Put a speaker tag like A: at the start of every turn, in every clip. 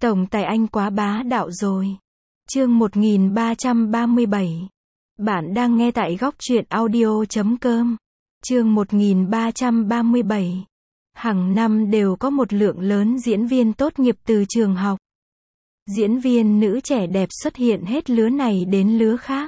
A: Tổng tài anh quá bá đạo rồi. Chương 1337. Bạn đang nghe tại góc truyện audio.com. Chương 1337. Hàng năm đều có một lượng lớn diễn viên tốt nghiệp từ trường học. Diễn viên nữ trẻ đẹp xuất hiện hết lứa này đến lứa khác.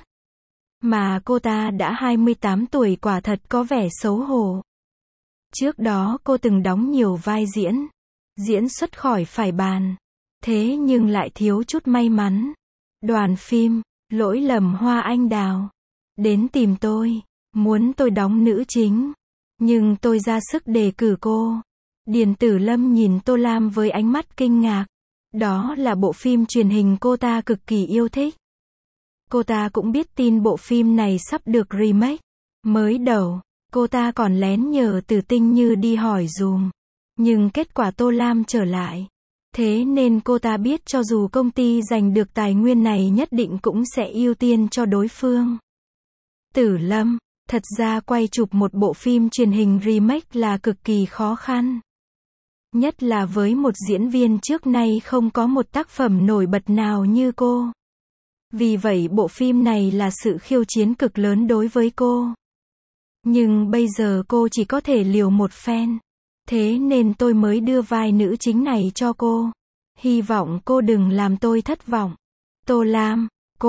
A: Mà cô ta đã 28 tuổi quả thật có vẻ xấu hổ. Trước đó cô từng đóng nhiều vai diễn. Diễn xuất khỏi phải bàn. Thế nhưng lại thiếu chút may mắn. Đoàn phim, Lỗi lầm hoa anh đào. Đến tìm tôi. Muốn tôi đóng nữ chính. Nhưng tôi ra sức đề cử cô. Điền Tử Lâm nhìn Tô Lam với ánh mắt kinh ngạc. Đó là bộ phim truyền hình cô ta cực kỳ yêu thích. Cô ta cũng biết tin bộ phim này sắp được remake. Mới đầu, cô ta còn lén nhờ Từ Tinh Như đi hỏi dùm. Nhưng kết quả Tô Lam trở lại. Thế nên cô ta biết cho dù công ty giành được tài nguyên này nhất định cũng sẽ ưu tiên cho đối phương. Tử Lâm, thật ra quay chụp một bộ phim truyền hình remake là cực kỳ khó khăn. Nhất là với một diễn viên trước nay không có một tác phẩm nổi bật nào như cô. Vì vậy bộ phim này là sự khiêu chiến cực lớn đối với cô. Nhưng bây giờ cô chỉ có thể liều một phen. Thế nên tôi mới đưa vai nữ chính này cho cô. Hy vọng cô đừng làm tôi thất vọng. Tô Lam,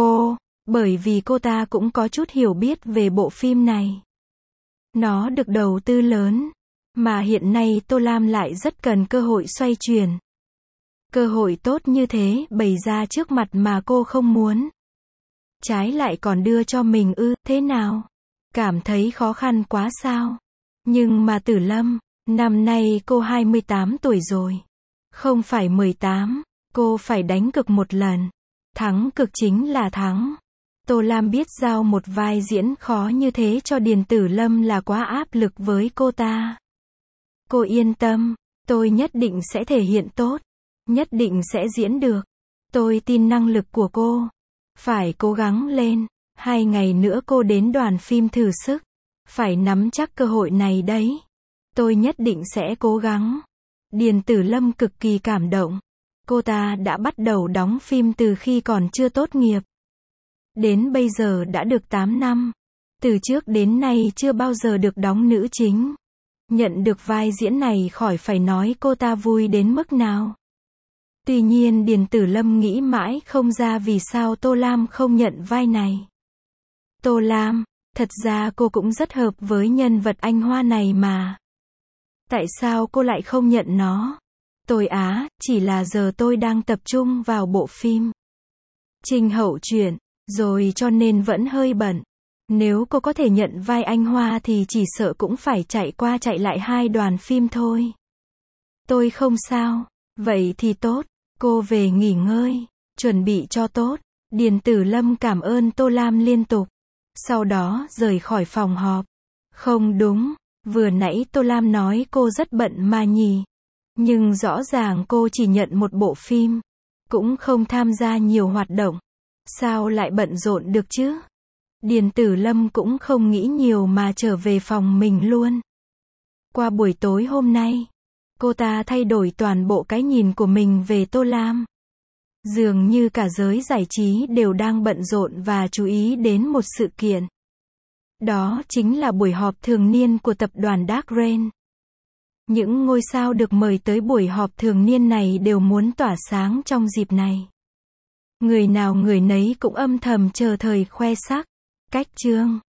A: bởi vì cô ta cũng có chút hiểu biết về bộ phim này. Nó được đầu tư lớn. Mà hiện nay Tô Lam lại rất cần cơ hội xoay chuyển. Cơ hội tốt như thế bày ra trước mặt mà cô không muốn. Trái lại còn đưa cho mình thế nào? Cảm thấy khó khăn quá sao? Nhưng mà Tử Lâm, năm nay cô 28 tuổi rồi. Không phải 18, cô phải đánh cược một lần. Thắng cực chính là thắng. Tô Lam biết giao một vai diễn khó như thế cho Điền Tử Lâm là quá áp lực với cô ta. Cô yên tâm, tôi nhất định sẽ thể hiện tốt. Nhất định sẽ diễn được. Tôi tin năng lực của cô. Phải cố gắng lên. 2 ngày nữa cô đến đoàn phim thử sức. Phải nắm chắc cơ hội này đấy. Tôi nhất định sẽ cố gắng. Điền Tử Lâm cực kỳ cảm động. Cô ta đã bắt đầu đóng phim từ khi còn chưa tốt nghiệp. Đến bây giờ đã được 8 năm. Từ trước đến nay chưa bao giờ được đóng nữ chính. Nhận được vai diễn này khỏi phải nói cô ta vui đến mức nào. Tuy nhiên Điền Tử Lâm nghĩ mãi không ra vì sao Tô Lam không nhận vai này. Tô Lam, thật ra cô cũng rất hợp với nhân vật anh Hoa này mà. Tại sao cô lại không nhận nó? Tôi chỉ là giờ tôi đang tập trung vào bộ phim Trình Hậu Truyện, rồi cho nên vẫn hơi bận. Nếu cô có thể nhận vai anh Hoa thì chỉ sợ cũng phải chạy qua chạy lại 2 đoàn phim thôi. Tôi không sao. Vậy thì tốt. Cô về nghỉ ngơi. Chuẩn bị cho tốt. Điền Tử Lâm cảm ơn Tô Lam liên tục. Sau đó rời khỏi phòng họp. Không đúng. Vừa nãy Tô Lam nói cô rất bận mà nhỉ. Nhưng rõ ràng cô chỉ nhận một bộ phim. Cũng không tham gia nhiều hoạt động. Sao lại bận rộn được chứ? Điền Tử Lâm cũng không nghĩ nhiều mà trở về phòng mình luôn. Qua buổi tối hôm nay, cô ta thay đổi toàn bộ cái nhìn của mình về Tô Lam. Dường như cả giới giải trí đều đang bận rộn và chú ý đến một sự kiện. Đó chính là buổi họp thường niên của tập đoàn Dark Rain. Những ngôi sao được mời tới buổi họp thường niên này đều muốn tỏa sáng trong dịp này. Người nào người nấy cũng âm thầm chờ thời khoe sắc. Cách chương